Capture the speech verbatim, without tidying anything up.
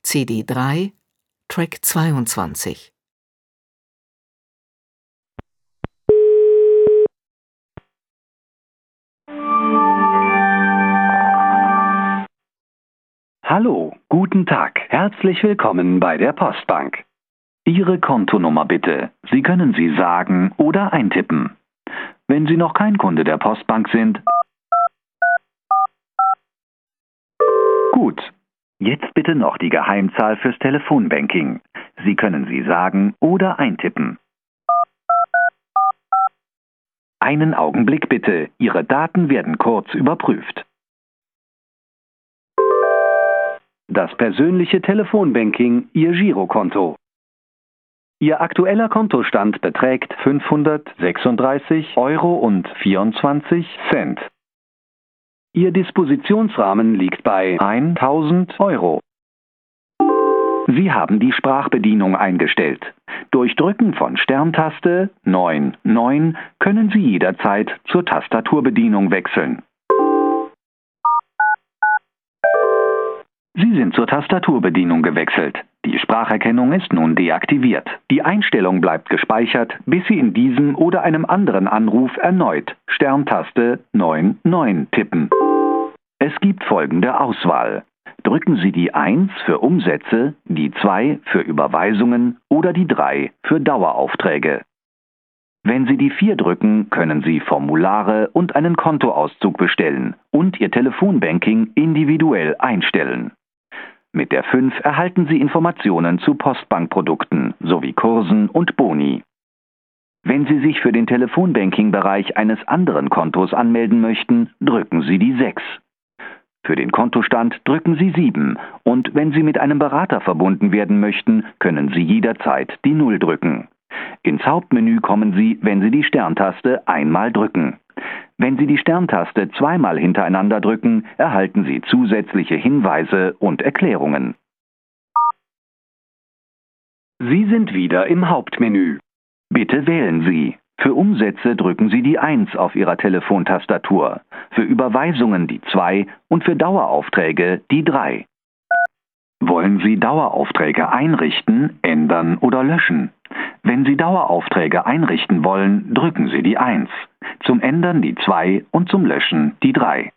C D drei, Track zweiundzwanzig. Hallo, guten Tag. Herzlich willkommen bei der Postbank. Ihre Kontonummer bitte. Sie können sie sagen oder eintippen. Wenn Sie noch kein Kunde der Postbank sind... Gut. Jetzt bitte noch die Geheimzahl fürs Telefonbanking. Sie können sie sagen oder eintippen. Einen Augenblick bitte. Ihre Daten werden kurz überprüft. Das persönliche Telefonbanking, Ihr Girokonto. Ihr aktueller Kontostand beträgt fünfhundertsechsunddreißig Euro und vierundzwanzig Cent. Ihr Dispositionsrahmen liegt bei tausend Euro. Sie haben die Sprachbedienung eingestellt. Durch Drücken von Sterntaste neun neun können Sie jederzeit zur Tastaturbedienung wechseln. Sie sind zur Tastaturbedienung gewechselt. Die Spracherkennung ist nun deaktiviert. Die Einstellung bleibt gespeichert, bis Sie in diesem oder einem anderen Anruf erneut Sterntaste neun neun tippen. Es gibt folgende Auswahl. Drücken Sie die eins für Umsätze, die zwei für Überweisungen oder die drei für Daueraufträge. Wenn Sie die vier drücken, können Sie Formulare und einen Kontoauszug bestellen und Ihr Telefonbanking individuell einstellen. Mit der fünf erhalten Sie Informationen zu Postbankprodukten sowie Kursen und Boni. Wenn Sie sich für den Telefonbanking-Bereich eines anderen Kontos anmelden möchten, drücken Sie die sechs. Für den Kontostand drücken Sie sieben und wenn Sie mit einem Berater verbunden werden möchten, können Sie jederzeit die null drücken. Ins Hauptmenü kommen Sie, wenn Sie die Sterntaste einmal drücken. Wenn Sie die Sterntaste zweimal hintereinander drücken, erhalten Sie zusätzliche Hinweise und Erklärungen. Sie sind wieder im Hauptmenü. Bitte wählen Sie. Für Umsätze drücken Sie die eins auf Ihrer Telefontastatur, für Überweisungen die zwei und für Daueraufträge die drei. Wollen Sie Daueraufträge einrichten, ändern oder löschen? Wenn Sie Daueraufträge einrichten wollen, drücken Sie die eins. Zum Ändern die zwei und zum Löschen die drei.